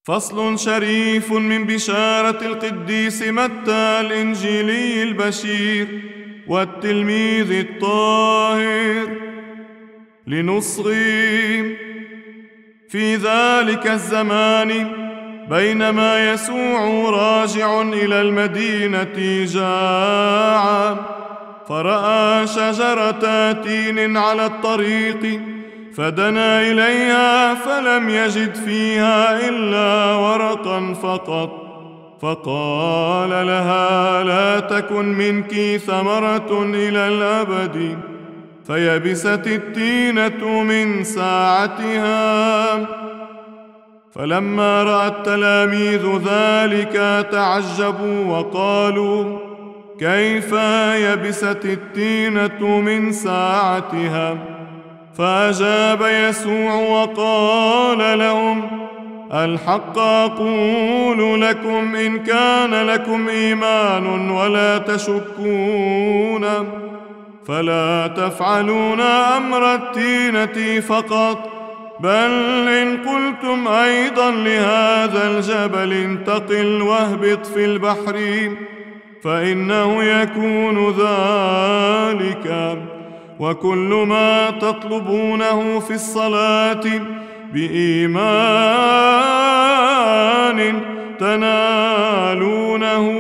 فصل شريف من بشارة القديس متى الإنجيلي البشير والتلميذ الطاهر لنصغي. في ذلك الزمان بينما يسوع راجع إلى المدينة جاع، فرأى شجرة تين على الطريق، فدنا إليها فلم يجد فيها إلا ورقا فقط، فقال لها: لا تكن منك ثمرة إلى الأبد. فيبست التينة من ساعتها. فلما رأى التلاميذ ذلك تعجبوا وقالوا: كيف يبست التينة من ساعتها؟ فأجاب يسوع وقال لهم: الحق أقول لكم، إن كان لكم إيمان ولا تشكون، فلا تفعلون أمر التينة فقط، بل إن قلتم أيضا لهذا الجبل انتقل واهبط في البحر، فإنه يكون ذلك. وكل ما تطلبونه في الصلاة بإيمان تنالونه.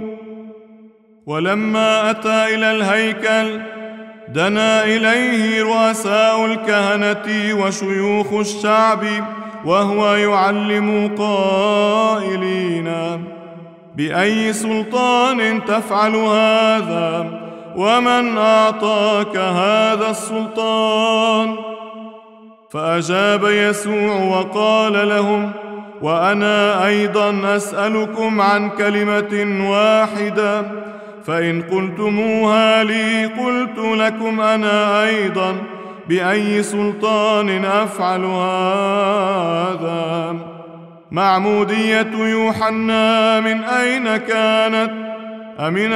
ولما أتى إلى الهيكل دنا إليه رؤساء الكهنة وشيوخ الشعب، وهو يعلم قائلين: بأي سلطان تفعل هذا؟ ومن أعطاك هذا السلطان؟ فأجاب يسوع وقال لهم: وأنا أيضا أسألكم عن كلمة واحدة، فإن قلتموها لي قلت لكم أنا أيضا بأي سلطان أفعل هذا. معمودية يوحنا من أين كانت؟ أمن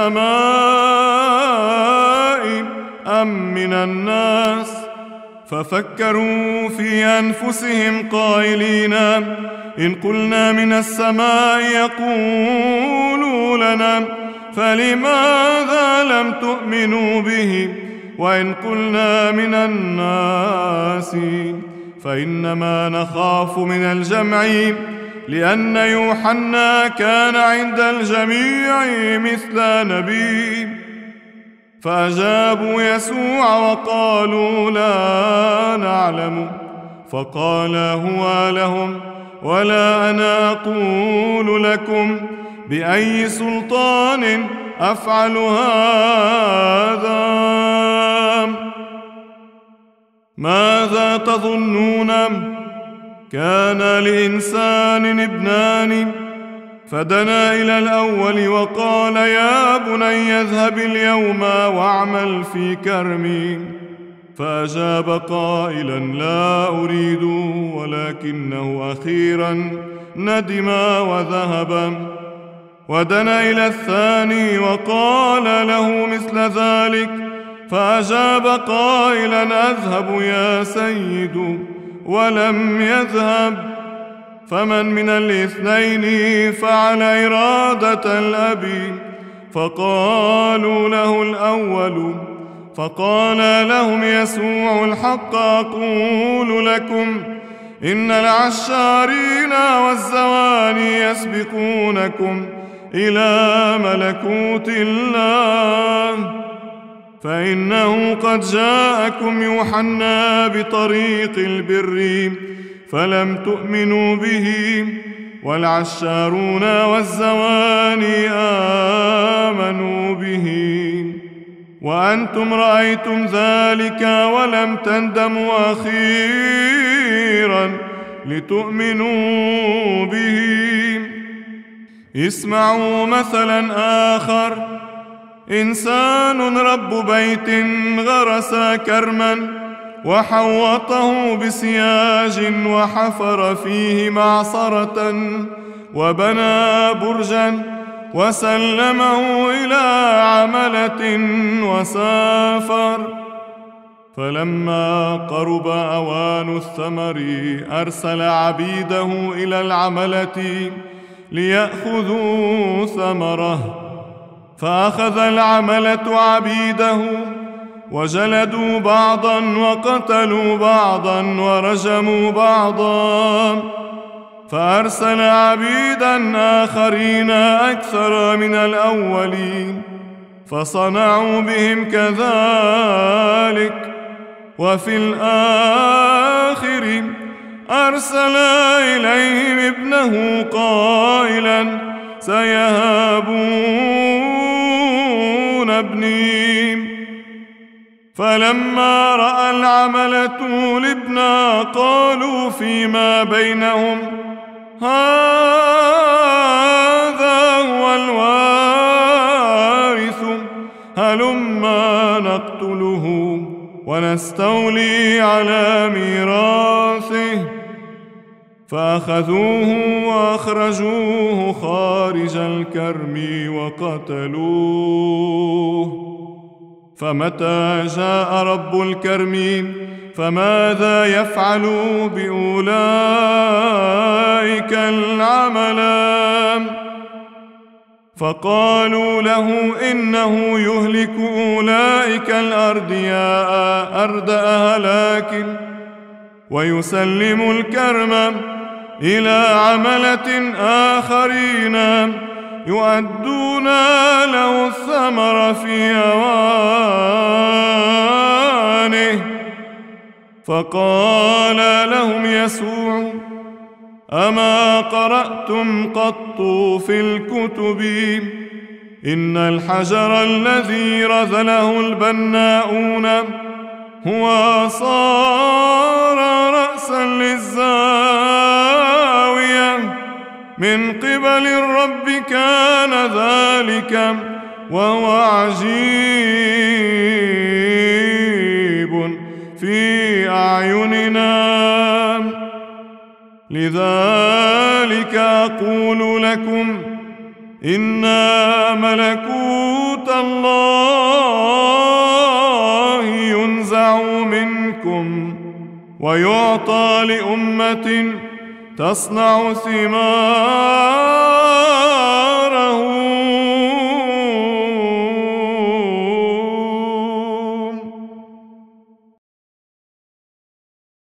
السماء أم من الناس؟ ففكروا في أنفسهم قائلين: إن قلنا من السماء يقولوا لنا: فلماذا لم تؤمنوا به؟ وإن قلنا من الناس فإنما نخاف من الجمع، لأن يوحنا كان عند الجميع مثل نبي. فأجابوا يسوع وقالوا: لا نعلم. فقال هو لهم: ولا أنا أقول لكم بأي سلطان أفعل هذا. ماذا تظنون؟ كان لإنسان ابنان، فدنا إلى الأول وقال: يا بني اذهب اليوم واعمل في كرمي. فأجاب قائلا: لا أريد. ولكنه أخيرا ندم وذهب. ودنا إلى الثاني وقال له مثل ذلك، فأجاب قائلا: أذهب يا سيد. ولم يذهب. فمن من الاثنين فعل إرادة الأب؟ فقالوا له الأول. فقال لهم يسوع: الحق أقول لكم، إن العشارين والزواني يسبقونكم إلى ملكوت الله. فإنه قد جاءكم يوحنا بطريق البر فلم تؤمنوا به، والعشارون والزواني آمنوا به. وأنتم رأيتم ذلك ولم تندموا أخيرا لتؤمنوا به. اسمعوا مثلا آخر. إنسان رب بيت غرس كرما وحوطه بسياج وحفر فيه معصرة وبنى برجا وسلمه إلى عملة وسافر. فلما قرب أوان الثمر أرسل عبيده إلى العملة ليأخذوا ثمره، فأخذ العملة عبيده وجلدوا بعضا وقتلوا بعضا ورجموا بعضا، فأرسل عبيدا آخرين أكثر من الأولين فصنعوا بهم كذلك. وفي الآخر أرسل إليهم ابنه قائلا: سيهابون ابني. فلما رأى العملة الابن قالوا فيما بينهم: هذا هو الوارث، هلما نقتله ونستولي على ميراثه. فأخذوه وأخرجوه خارج الكرم وقتلوه. فمتى جاء رب الكرم فماذا يفعل بأولئك العملا؟ فقالوا له: إنه يهلك أولئك الأردياء أردأ هلاك، ويسلم الكرم إلى عملة آخرين يؤدون له الثمر في أوانه. فقال لهم يسوع: أما قرأتم قط في الكتب إن الحجر الذي رذله البناؤون هو صار رأسا للزاوية؟ من قبل الرب كان ذلك، وهو عجيب في أعيننا. لذلك أقول لكم إن ملكوت الله ينزع منكم ويعطى لأمة تصنع ثمارا